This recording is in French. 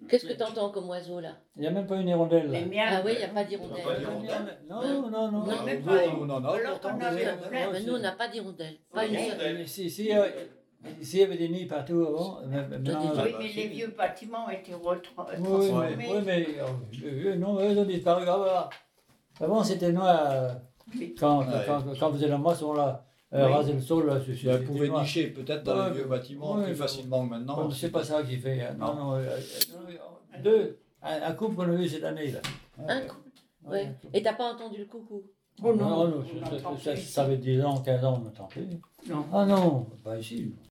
Qu'est-ce que tu entends comme oiseau là? Il n'y a même pas une hirondelle là. Les miens. Ah oui, il n'y a pas d'hirondelle. Pas d'hirondelle. Non, non, non. Non, même Nous, pas. on en a Alors pourtant qu'on avait des un hirondelles. plein. Mais nous, on n'a pas d'hirondelle. Pas une seule. S'il y avait des nids partout avant, maintenant. Oui, mais les vieux bâtiments ont été Oui, transformés. oui, mais non, eux ont disparu. Avant, c'était noir. Quand vous faisiez la moisson, là, raser le sol, là, Ils pouvaient nicher peut-être dans les vieux bâtiments plus facilement que maintenant. C'est pas ça qui fait. Non, non. Un couple qu'on a vu cette année, là. Un couple. Oui. Et t'as pas entendu le coucou? Oh non, ça fait 10 ans, 15 ans, on n'entend plus. Non. Ah non, pas ici.